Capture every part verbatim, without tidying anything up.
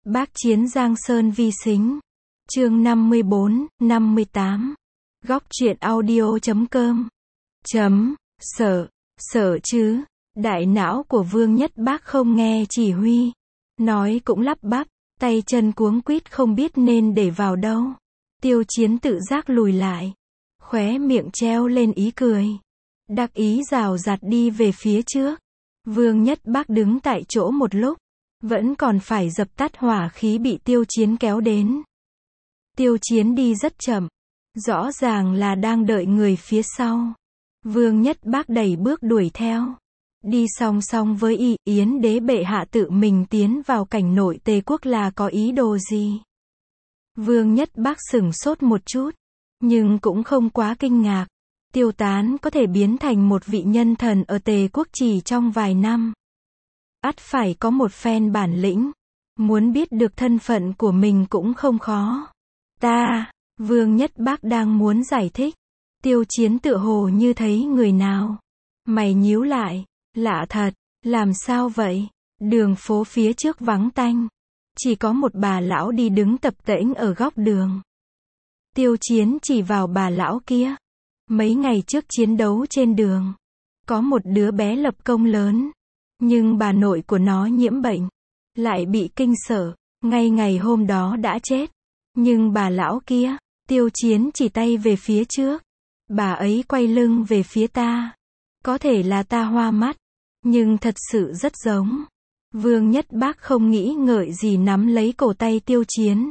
Bác chiến Giang Sơn vi xính. Chương năm mươi bốn, năm mươi tám. Góc truyện audio chấm com. Chấm, sợ, sợ chứ. Đại não của Vương Nhất Bác không nghe chỉ huy. Nói cũng lắp bắp, tay chân cuống quýt không biết nên để vào đâu. Tiêu Chiến tự giác lùi lại. Khóe miệng treo lên ý cười. Đắc ý rào rạt đi về phía trước. Vương Nhất Bác đứng tại chỗ một lúc. Vẫn còn phải dập tắt hỏa khí bị Tiêu Chiến kéo đến. Tiêu Chiến đi rất chậm. Rõ ràng là đang đợi người phía sau. Vương Nhất Bác đẩy bước đuổi theo. Đi song song với y, Yến đế bệ hạ tự mình tiến vào cảnh nội Tề quốc là có ý đồ gì? Vương Nhất Bác sửng sốt một chút. Nhưng cũng không quá kinh ngạc. Tiêu Tán có thể biến thành một vị nhân thần ở Tề quốc chỉ trong vài năm. Ắt phải có một phen bản lĩnh. Muốn biết được thân phận của mình cũng không khó. Ta, Vương Nhất Bác đang muốn giải thích. Tiêu Chiến tựa hồ như thấy người nào. Mày nhíu lại. Lạ thật, làm sao vậy? Đường phố phía trước vắng tanh. Chỉ có một bà lão đi đứng tập tễnh ở góc đường. Tiêu Chiến chỉ vào bà lão kia. Mấy ngày trước chiến đấu trên đường. Có một đứa bé lập công lớn. Nhưng bà nội của nó nhiễm bệnh. Lại bị kinh sợ. Ngay ngày hôm đó đã chết. Nhưng bà lão kia, Tiêu Chiến chỉ tay về phía trước. Bà ấy quay lưng về phía ta. Có thể là ta hoa mắt. Nhưng thật sự rất giống. Vương Nhất Bác không nghĩ ngợi gì nắm lấy cổ tay Tiêu Chiến.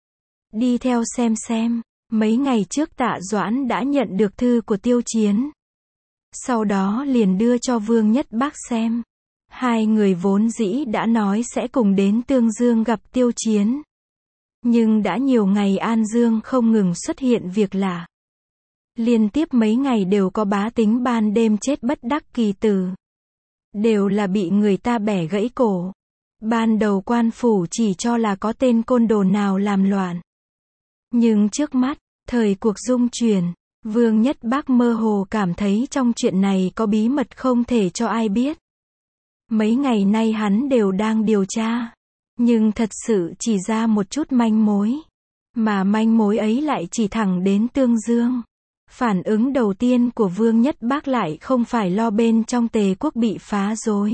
Đi theo xem xem. Mấy ngày trước Tạ Doãn đã nhận được thư của Tiêu Chiến. Sau đó liền đưa cho Vương Nhất Bác xem. Hai người vốn dĩ đã nói sẽ cùng đến Tương Dương gặp Tiêu Chiến. Nhưng đã nhiều ngày An Dương không ngừng xuất hiện việc lạ. Liên tiếp mấy ngày đều có bá tính ban đêm chết bất đắc kỳ tử. Đều là bị người ta bẻ gãy cổ. Ban đầu quan phủ chỉ cho là có tên côn đồ nào làm loạn. Nhưng trước mắt, thời cuộc dung chuyển, Vương Nhất Bác mơ hồ cảm thấy trong chuyện này có bí mật không thể cho ai biết. Mấy ngày nay hắn đều đang điều tra. Nhưng thật sự chỉ ra một chút manh mối. Mà manh mối ấy lại chỉ thẳng đến Tương Dương. Phản ứng đầu tiên của Vương Nhất Bác lại không phải lo bên trong Tề quốc bị phá rối.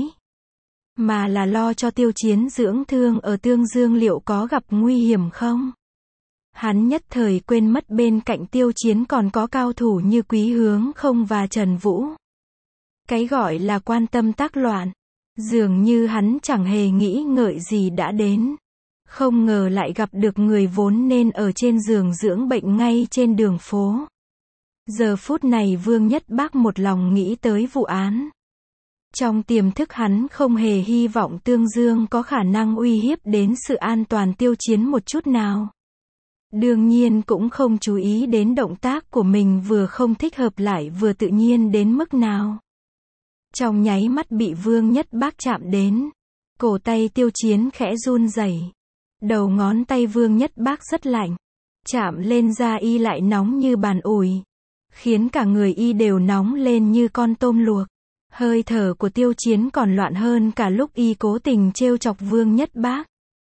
Mà là lo cho Tiêu Chiến dưỡng thương ở Tương Dương liệu có gặp nguy hiểm không? Hắn nhất thời quên mất bên cạnh Tiêu Chiến còn có cao thủ như Quý Hướng Không và Trần Vũ. Cái gọi là quan tâm tác loạn. Dường như hắn chẳng hề nghĩ ngợi gì đã đến. Không ngờ lại gặp được người vốn nên ở trên giường dưỡng bệnh ngay trên đường phố. Giờ phút này Vương Nhất Bác một lòng nghĩ tới vụ án. Trong tiềm thức hắn không hề hy vọng Tương Dương có khả năng uy hiếp đến sự an toàn Tiêu Chiến một chút nào. Đương nhiên cũng không chú ý đến động tác của mình vừa không thích hợp lại vừa tự nhiên đến mức nào. Trong nháy mắt bị Vương Nhất Bác chạm đến. Cổ tay Tiêu Chiến khẽ run rẩy. Đầu ngón tay Vương Nhất Bác rất lạnh. Chạm lên da y lại nóng như bàn ủi. Khiến cả người y đều nóng lên như con tôm luộc. Hơi thở của Tiêu Chiến còn loạn hơn cả lúc y cố tình trêu chọc Vương Nhất Bác.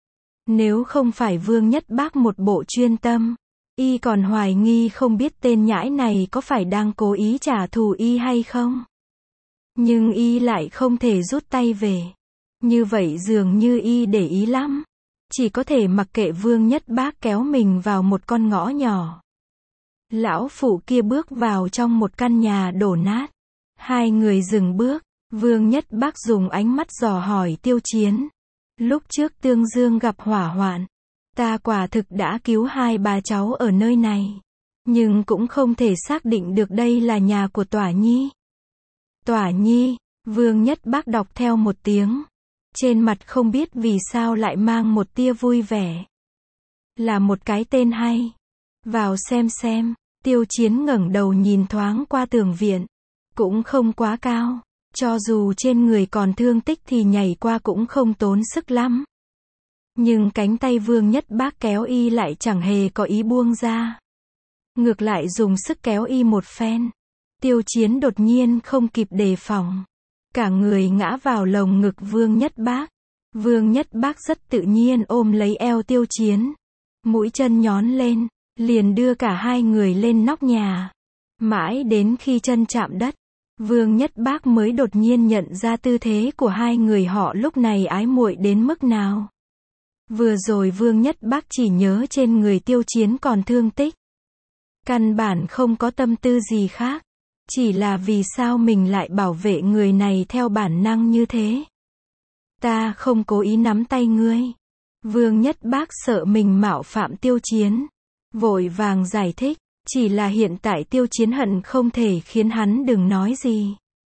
Nếu không phải Vương Nhất Bác một bộ chuyên tâm, y còn hoài nghi không biết tên nhãi này có phải đang cố ý trả thù y hay không. Nhưng y lại không thể rút tay về. Như vậy dường như y để ý lắm. Chỉ có thể mặc kệ Vương Nhất Bác kéo mình vào một con ngõ nhỏ. Lão phụ kia bước vào trong một căn nhà đổ nát. Hai người dừng bước. Vương Nhất Bác dùng ánh mắt dò hỏi Tiêu Chiến. Lúc trước Tương Dương gặp hỏa hoạn. Ta quả thực đã cứu hai bà cháu ở nơi này. Nhưng cũng không thể xác định được đây là nhà của Tỏa Nhi. Tỏa Nhi, Vương Nhất Bác đọc theo một tiếng. Trên mặt không biết vì sao lại mang một tia vui vẻ. Là một cái tên hay. Vào xem xem. Tiêu Chiến ngẩng đầu nhìn thoáng qua tường viện. Cũng không quá cao. Cho dù trên người còn thương tích thì nhảy qua cũng không tốn sức lắm. Nhưng cánh tay Vương Nhất Bác kéo y lại chẳng hề có ý buông ra. Ngược lại dùng sức kéo y một phen. Tiêu Chiến đột nhiên không kịp đề phòng. Cả người ngã vào lồng ngực Vương Nhất Bác. Vương Nhất Bác rất tự nhiên ôm lấy eo Tiêu Chiến. Mũi chân nhón lên, liền đưa cả hai người lên nóc nhà. Mãi đến khi chân chạm đất, Vương Nhất Bác mới đột nhiên nhận ra tư thế của hai người họ lúc này ái muội đến mức nào. Vừa rồi Vương Nhất Bác chỉ nhớ trên người Tiêu Chiến còn thương tích. Căn bản không có tâm tư gì khác. Chỉ là vì sao mình lại bảo vệ người này theo bản năng như thế. Ta không cố ý nắm tay ngươi. Vương Nhất Bác sợ mình mạo phạm Tiêu Chiến. Vội vàng giải thích. Chỉ là hiện tại Tiêu Chiến hận không thể khiến hắn đừng nói gì.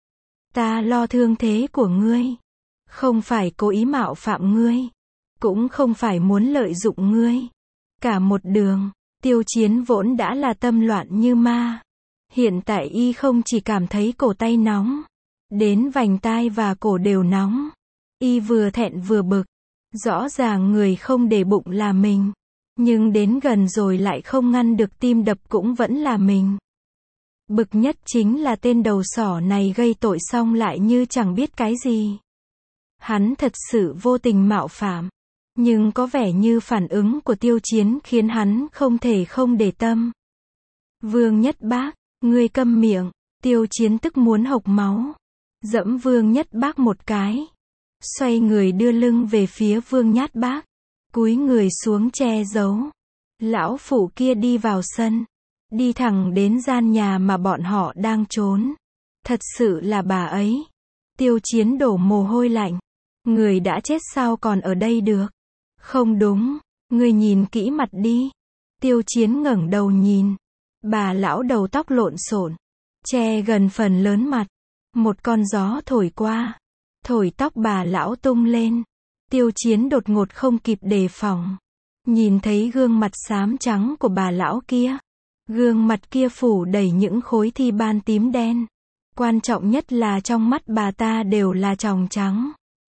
Ta lo thương thế của ngươi. Không phải cố ý mạo phạm ngươi. Cũng không phải muốn lợi dụng ngươi. Cả một đường, Tiêu Chiến vốn đã là tâm loạn như ma. Hiện tại y không chỉ cảm thấy cổ tay nóng. Đến vành tai và cổ đều nóng. Y vừa thẹn vừa bực. Rõ ràng người không để bụng là mình. Nhưng đến gần rồi lại không ngăn được tim đập cũng vẫn là mình. Bực nhất chính là tên đầu sỏ này gây tội xong lại như chẳng biết cái gì. Hắn thật sự vô tình mạo phạm. Nhưng có vẻ như phản ứng của Tiêu Chiến khiến hắn không thể không để tâm. Vương Nhất Bác, ngươi câm miệng. Tiêu Chiến tức muốn hộc máu. Dẫm Vương Nhất Bác một cái. Xoay người đưa lưng về phía Vương Nhất Bác. Cúi người xuống che giấu. Lão phụ kia đi vào sân. Đi thẳng đến gian nhà mà bọn họ đang trốn. Thật sự là bà ấy. Tiêu Chiến đổ mồ hôi lạnh. Người đã chết sao còn ở đây được? Không đúng. Người nhìn kỹ mặt đi. Tiêu Chiến ngẩng đầu nhìn. Bà lão đầu tóc lộn xộn. Che gần phần lớn mặt. Một con gió thổi qua. Thổi tóc bà lão tung lên. Tiêu Chiến đột ngột không kịp đề phòng. Nhìn thấy gương mặt xám trắng của bà lão kia. Gương mặt kia phủ đầy những khối thi ban tím đen. Quan trọng nhất là trong mắt bà ta đều là tròng trắng.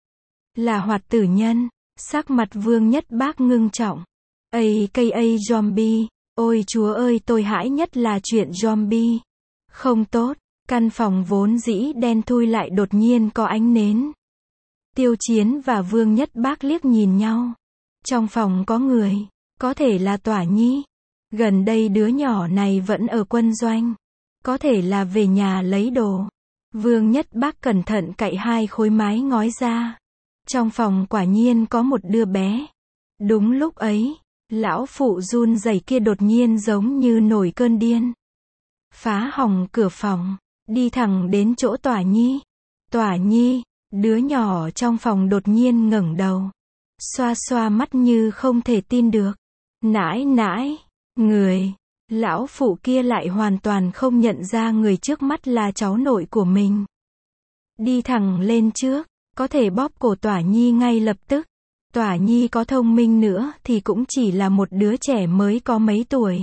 Là hoạt tử nhân. Sắc mặt Vương Nhất Bác ngưng trọng. a ca a zombie. Ôi chúa ơi, tôi hãi nhất là chuyện zombie. Không tốt. Căn phòng vốn dĩ đen thui lại đột nhiên có ánh nến. Tiêu Chiến và Vương Nhất Bác liếc nhìn nhau. Trong phòng có người. Có thể là Tỏa Nhi. Gần đây đứa nhỏ này vẫn ở quân doanh. Có thể là về nhà lấy đồ. Vương Nhất Bác cẩn thận cạy hai khối mái ngói ra. Trong phòng quả nhiên có một đứa bé. Đúng lúc ấy, lão phụ run rẩy kia đột nhiên giống như nổi cơn điên. Phá hỏng cửa phòng. Đi thẳng đến chỗ Tỏa Nhi. Tỏa Nhi. Đứa nhỏ trong phòng đột nhiên ngẩng đầu. Xoa xoa mắt như không thể tin được. Nãi nãi. Người. Lão phụ kia lại hoàn toàn không nhận ra người trước mắt là cháu nội của mình. Đi thẳng lên trước. Có thể bóp cổ Tỏa Nhi ngay lập tức. Tỏa Nhi có thông minh nữa thì cũng chỉ là một đứa trẻ mới có mấy tuổi.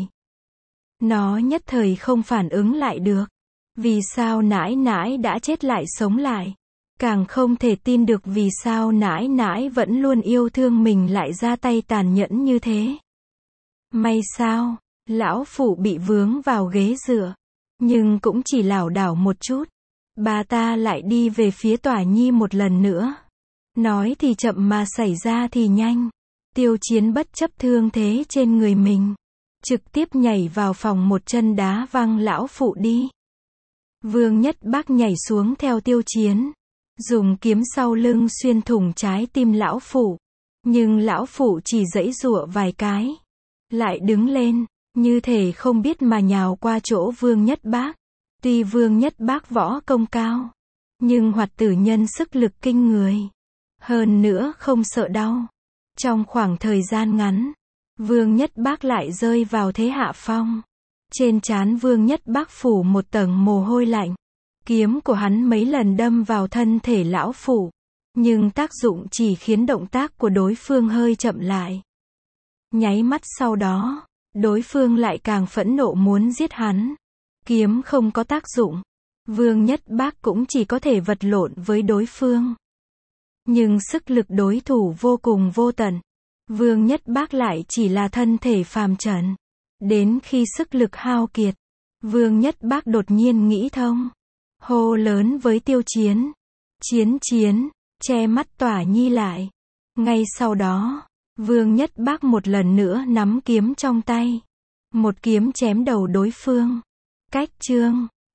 Nó nhất thời không phản ứng lại được. Vì sao nãi nãi đã chết lại sống lại. Càng không thể tin được vì sao nãi nãi vẫn luôn yêu thương mình lại ra tay tàn nhẫn như thế. May sao, lão phụ bị vướng vào ghế dựa. Nhưng cũng chỉ lảo đảo một chút. Bà ta lại đi về phía Tỏa Nhi một lần nữa. Nói thì chậm mà xảy ra thì nhanh. Tiêu Chiến bất chấp thương thế trên người mình. Trực tiếp nhảy vào phòng một chân đá văng lão phụ đi. Vương Nhất Bác nhảy xuống theo Tiêu Chiến. Dùng kiếm sau lưng xuyên thủng trái tim lão phụ. Nhưng lão phụ chỉ giãy giụa vài cái. Lại đứng lên, như thể không biết mà nhào qua chỗ Vương Nhất Bác. Tuy Vương Nhất Bác võ công cao. Nhưng hoạt tử nhân sức lực kinh người. Hơn nữa không sợ đau. Trong khoảng thời gian ngắn, Vương Nhất Bác lại rơi vào thế hạ phong. Trên trán Vương Nhất Bác phủ một tầng mồ hôi lạnh. Kiếm của hắn mấy lần đâm vào thân thể lão phụ. Nhưng tác dụng chỉ khiến động tác của đối phương hơi chậm lại. Nháy mắt sau đó, đối phương lại càng phẫn nộ muốn giết hắn. Kiếm không có tác dụng. Vương Nhất Bác cũng chỉ có thể vật lộn với đối phương. Nhưng sức lực đối thủ vô cùng vô tận. Vương Nhất Bác lại chỉ là thân thể phàm trần. Đến khi sức lực hao kiệt, Vương Nhất Bác đột nhiên nghĩ thông. Hô lớn với Tiêu Chiến. Chiến chiến, che mắt Tỏa Nhi lại. Ngay sau đó, Vương Nhất Bác một lần nữa nắm kiếm trong tay. Một kiếm chém đầu đối phương. Cách chương